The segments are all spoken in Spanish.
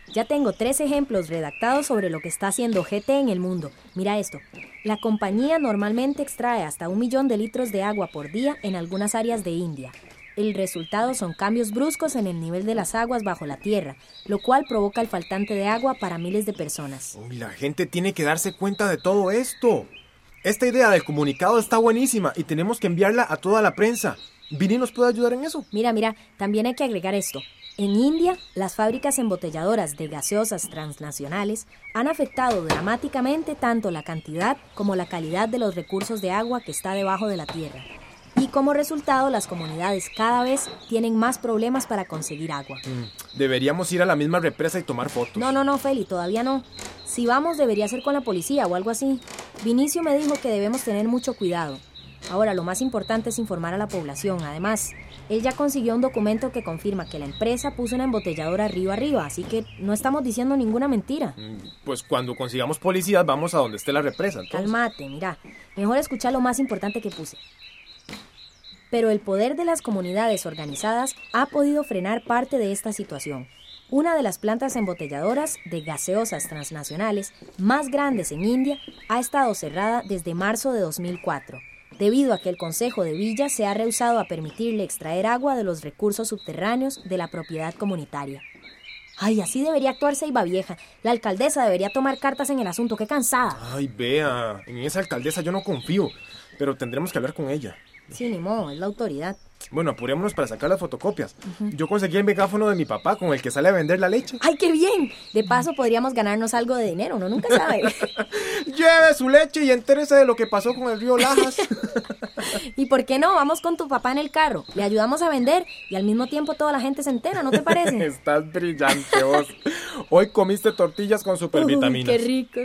Ya tengo 3 ejemplos redactados sobre lo que está haciendo GT en el mundo. Mira esto. La compañía normalmente extrae hasta 1 millón de litros de agua por día en algunas áreas de India. El resultado son cambios bruscos en el nivel de las aguas bajo la tierra, lo cual provoca el faltante de agua para miles de personas. Uy, la gente tiene que darse cuenta de todo esto. Esta idea del comunicado está buenísima y tenemos que enviarla a toda la prensa. ¿Vini nos puede ayudar en eso? Mira, también hay que agregar esto. En India, las fábricas embotelladoras de gaseosas transnacionales han afectado dramáticamente tanto la cantidad como la calidad de los recursos de agua que está debajo de la tierra. Y como resultado, las comunidades cada vez tienen más problemas para conseguir agua. Deberíamos ir a la misma represa y tomar fotos. No, Feli, todavía no. Si vamos, debería ser con la policía o algo así. Vinicio me dijo que debemos tener mucho cuidado. Ahora, lo más importante es informar a la población. Además, él ya consiguió un documento que confirma que la empresa puso una embotelladora río arriba, así que no estamos diciendo ninguna mentira. Pues cuando consigamos policías vamos a donde esté la represa, entonces. Cálmate, mejor escucha lo más importante que puse. Pero el poder de las comunidades organizadas ha podido frenar parte de esta situación. Una de las plantas embotelladoras de gaseosas transnacionales más grandes en India ha estado cerrada desde marzo de 2004, debido a que el Consejo de Villa se ha rehusado a permitirle extraer agua de los recursos subterráneos de la propiedad comunitaria. Ay, así debería actuar Cibaviejá. La alcaldesa debería tomar cartas en el asunto. ¡Qué cansada! Ay, vea, en esa alcaldesa yo no confío, pero tendremos que hablar con ella. Sí, ni modo, es la autoridad. Bueno, apurémonos para sacar las fotocopias. Yo conseguí el megáfono de mi papá con el que sale a vender la leche. ¡Ay, qué bien! De paso podríamos ganarnos algo de dinero, uno nunca sabe. Lleve su leche y entérese de lo que pasó con el río Lajas. ¿Y por qué no? Vamos con tu papá en el carro. Le ayudamos a vender y al mismo tiempo toda la gente se entera, ¿no te parece? Estás brillante vos. Hoy comiste tortillas con supervitaminas. ¡Qué rico!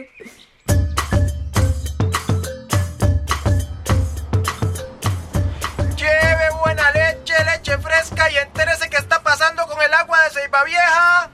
Lleve buena leche fresca y entérese qué está pasando con el agua de Cibaviejá.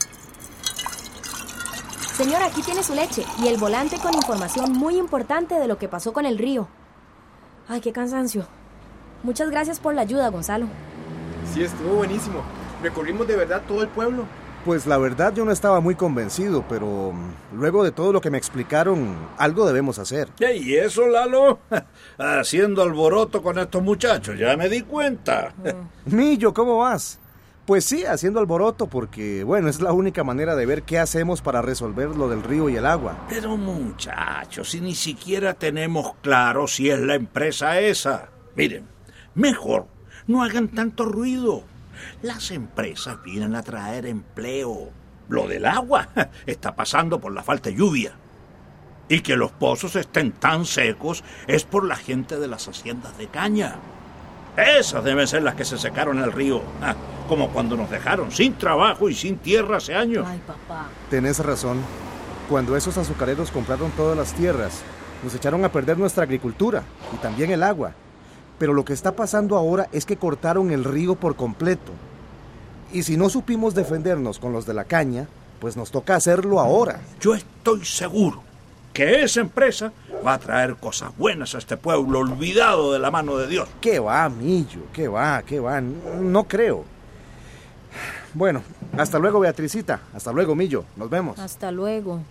Señora, aquí tiene su leche y el volante con información muy importante de lo que pasó con el río. Ay, qué cansancio. Muchas gracias por la ayuda, Gonzalo. Sí, estuvo buenísimo. Recorrimos de verdad todo el pueblo. Pues la verdad yo no estaba muy convencido, pero luego de todo lo que me explicaron, algo debemos hacer. ¿Y eso, Lalo? Haciendo alboroto con estos muchachos, ya me di cuenta. Millo, ¿cómo vas? Pues sí, haciendo alboroto porque, bueno, es la única manera de ver qué hacemos para resolver lo del río y el agua. Pero muchachos, si ni siquiera tenemos claro si es la empresa esa. Miren, mejor no hagan tanto ruido. Las empresas vienen a traer empleo. Lo del agua está pasando por la falta de lluvia. Y que los pozos estén tan secos es por la gente de las haciendas de caña. Esas deben ser las que se secaron en el río. Como cuando nos dejaron sin trabajo y sin tierra hace años. Ay, papá. Tenés razón. Cuando esos azucareros compraron todas las tierras, nos echaron a perder nuestra agricultura y también el agua. Pero lo que está pasando ahora es que cortaron el río por completo. Y si no supimos defendernos con los de la caña, pues nos toca hacerlo ahora. Yo estoy seguro que esa empresa va a traer cosas buenas a este pueblo olvidado de la mano de Dios. ¿Qué va, Millo? ¿Qué va? No creo. Bueno, hasta luego, Beatricita. Hasta luego, Millo. Nos vemos. Hasta luego.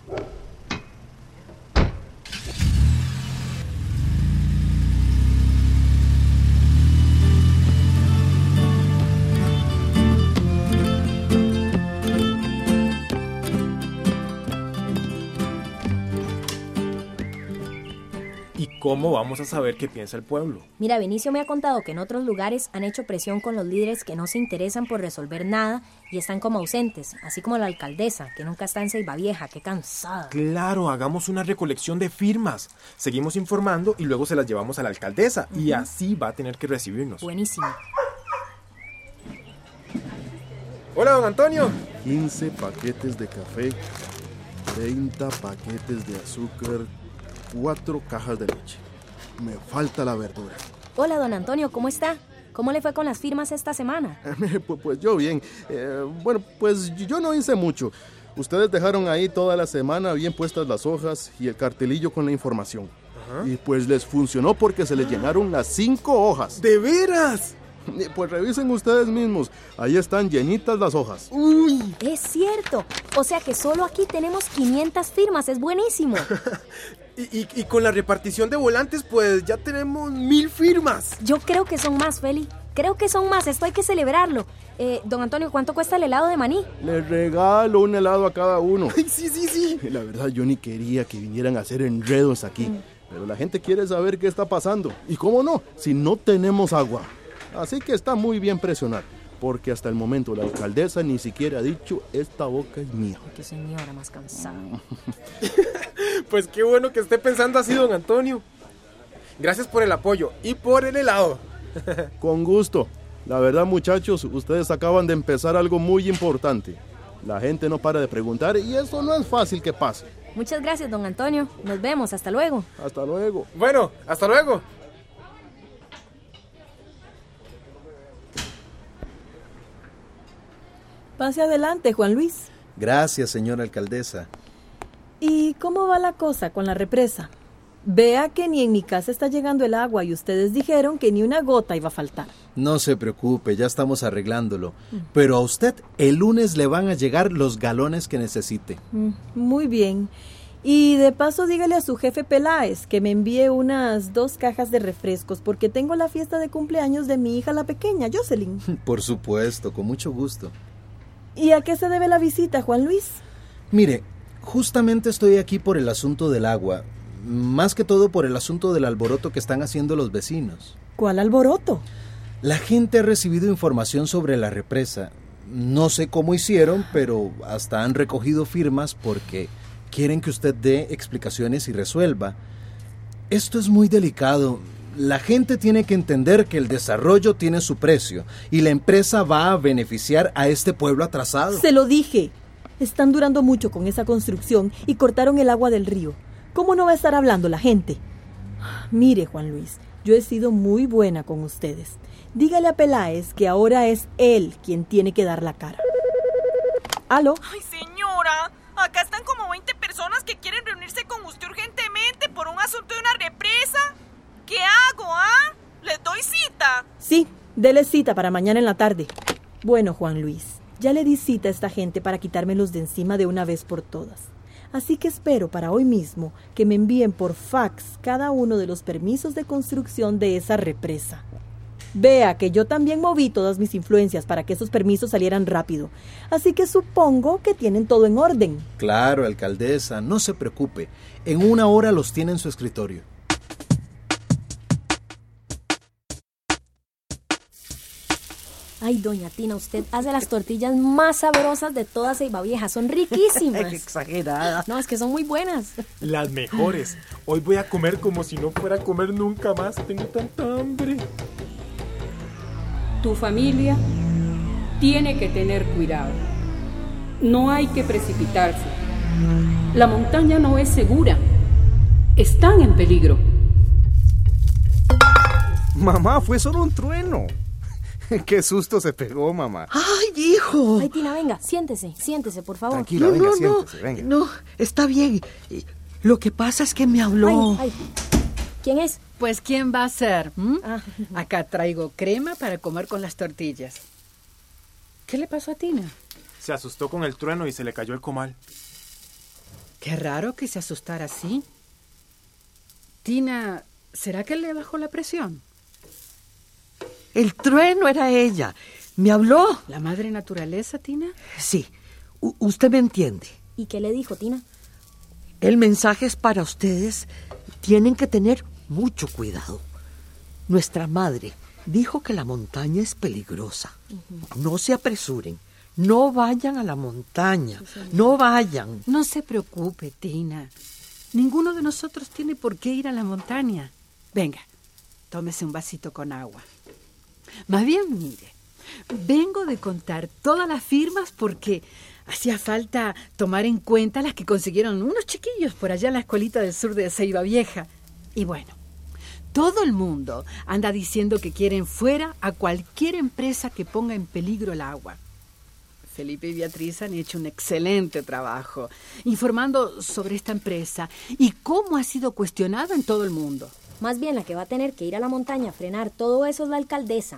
¿Cómo vamos a saber qué piensa el pueblo? Mira, Vinicio me ha contado que en otros lugares han hecho presión con los líderes que no se interesan por resolver nada y están como ausentes, así como la alcaldesa, que nunca está en Cibaviejá. ¡Qué cansada! Claro, hagamos una recolección de firmas. Seguimos informando y luego se las llevamos a la alcaldesa. Y así va a tener que recibirnos. Buenísimo. Hola, don Antonio. 15 paquetes de café, 30 paquetes de azúcar, 4 cajas de leche. Me falta la verdura. Hola, don Antonio, ¿cómo está? ¿Cómo le fue con las firmas esta semana? Pues yo bien. Bueno, pues yo no hice mucho. Ustedes dejaron ahí toda la semana bien puestas las hojas y el cartelillo con la información. Y pues les funcionó porque se les llenaron las 5 hojas. ¿De veras? Pues revisen ustedes mismos. Ahí están llenitas las hojas. ¡Uy! Es cierto. O sea que solo aquí tenemos 500 firmas. Es buenísimo. Y con la repartición de volantes, pues ya tenemos 1000 firmas. Yo creo que son más, Feli. Creo que son más. Esto hay que celebrarlo. Don Antonio, ¿cuánto cuesta el helado de maní? Les regalo un helado a cada uno. Ay, sí. La verdad, yo ni quería que vinieran a hacer enredos aquí. Pero la gente quiere saber qué está pasando. Y cómo no, si no tenemos agua. Así que está muy bien presionar. Porque hasta el momento la alcaldesa ni siquiera ha dicho, esta boca es mía. Qué señora más cansada. Pues qué bueno que esté pensando así, don Antonio. Gracias por el apoyo y por el helado. Con gusto. La verdad, muchachos, ustedes acaban de empezar algo muy importante. La gente no para de preguntar y eso no es fácil que pase. Muchas gracias, don Antonio. Nos vemos. Hasta luego. Hasta luego. Bueno, hasta luego. Pase adelante, Juan Luis. Gracias, señora alcaldesa. ¿Y cómo va la cosa con la represa? Vea que ni en mi casa está llegando el agua y ustedes dijeron que ni una gota iba a faltar. No se preocupe, ya estamos arreglándolo. Pero a usted el lunes le van a llegar los galones que necesite. Muy bien. Y de paso dígale a su jefe Peláez que me envíe unas 2 cajas de refrescos porque tengo la fiesta de cumpleaños de mi hija la pequeña, Jocelyn. Por supuesto, con mucho gusto. ¿Y a qué se debe la visita, Juan Luis? Mire, justamente estoy aquí por el asunto del agua. Más que todo por el asunto del alboroto que están haciendo los vecinos. ¿Cuál alboroto? La gente ha recibido información sobre la represa. No sé cómo hicieron, pero hasta han recogido firmas porque quieren que usted dé explicaciones y resuelva. Esto es muy delicado. La gente tiene que entender que el desarrollo tiene su precio y la empresa va a beneficiar a este pueblo atrasado. Se lo dije. Están durando mucho con esa construcción y cortaron el agua del río. ¿Cómo no va a estar hablando la gente? Mire, Juan Luis, yo he sido muy buena con ustedes. Dígale a Peláez que ahora es él quien tiene que dar la cara. ¿Aló? Ay, señora, acá están como 20 personas que quieren reunirse con usted urgentemente por un asunto de una represa. ¿Qué hago, ah? ¿Les doy cita? Sí, dele cita para mañana en la tarde. Bueno, Juan Luis, ya le di cita a esta gente para quitármelos de encima de una vez por todas. Así que espero para hoy mismo que me envíen por fax cada uno de los permisos de construcción de esa represa. Vea que yo también moví todas mis influencias para que esos permisos salieran rápido. Así que supongo que tienen todo en orden. Claro, alcaldesa, no se preocupe. En 1 hora los tiene en su escritorio. Ay, doña Tina, usted hace las tortillas más sabrosas de toda Ceibavieja. Son riquísimas. Qué exagerada. No, es que son muy buenas. Las mejores. Hoy voy a comer como si no fuera a comer nunca más. Tengo tanta hambre. Tu familia tiene que tener cuidado. No hay que precipitarse. La montaña no es segura. Están en peligro. Mamá, fue solo un trueno. Qué susto se pegó, mamá. ¡Ay, hijo! Ay, Tina, venga, siéntese, por favor. Tranquila, venga, siéntese, venga. No, está bien. Lo que pasa es que me habló. Ay. ¿Quién es? Pues, ¿quién va a ser? Ah. Acá traigo crema para comer con las tortillas. ¿Qué le pasó a Tina? Se asustó con el trueno y se le cayó el comal. Qué raro que se asustara así. Tina, ¿será que le bajó la presión? El trueno era ella. Me habló. ¿La madre naturaleza, Tina? Sí, usted me entiende. ¿Y qué le dijo, Tina? El mensaje es para ustedes. Tienen que tener mucho cuidado. Nuestra madre dijo que la montaña es peligrosa. No se apresuren. No vayan a la montaña. No vayan. No se preocupe, Tina. Ninguno de nosotros tiene por qué ir a la montaña. Venga, tómese un vasito con agua. Más bien, mire, vengo de contar todas las firmas porque hacía falta tomar en cuenta las que consiguieron unos chiquillos por allá en la escuelita del sur de Ceibavieja. Y bueno, todo el mundo anda diciendo que quieren fuera a cualquier empresa que ponga en peligro el agua. Felipe y Beatriz han hecho un excelente trabajo informando sobre esta empresa y cómo ha sido cuestionada en todo el mundo. Más bien la que va a tener que ir a la montaña a frenar todo eso es la alcaldesa.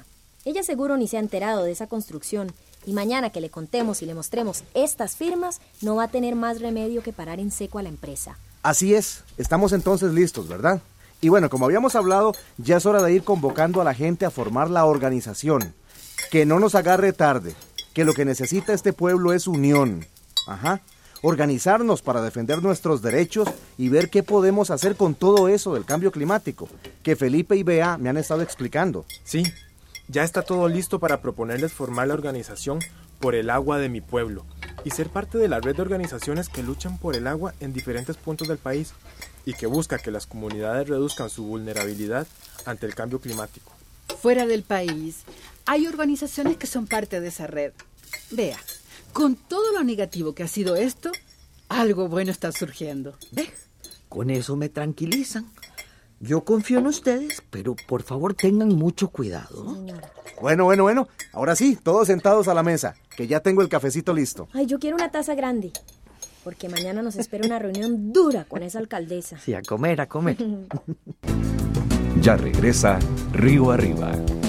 Ella seguro ni se ha enterado de esa construcción, y mañana que le contemos y le mostremos estas firmas, no va a tener más remedio que parar en seco a la empresa. Así es, estamos entonces listos, ¿verdad? Y bueno, como habíamos hablado, ya es hora de ir convocando a la gente a formar la organización. Que no nos agarre tarde, que lo que necesita este pueblo es unión. Organizarnos para defender nuestros derechos y ver qué podemos hacer con todo eso del cambio climático, que Felipe y Bea me han estado explicando. Sí, ya está todo listo para proponerles formar la organización por el agua de mi pueblo y ser parte de la red de organizaciones que luchan por el agua en diferentes puntos del país y que busca que las comunidades reduzcan su vulnerabilidad ante el cambio climático. Fuera del país, hay organizaciones que son parte de esa red. Vea, con todo lo negativo que ha sido esto, algo bueno está surgiendo. Con eso me tranquilizan. Yo confío en ustedes, pero por favor tengan mucho cuidado. Bueno. Ahora sí, todos sentados a la mesa, que ya tengo el cafecito listo. Ay, yo quiero una taza grande, porque mañana nos espera una reunión dura con esa alcaldesa. Sí, a comer. Ya regresa Río Arriba.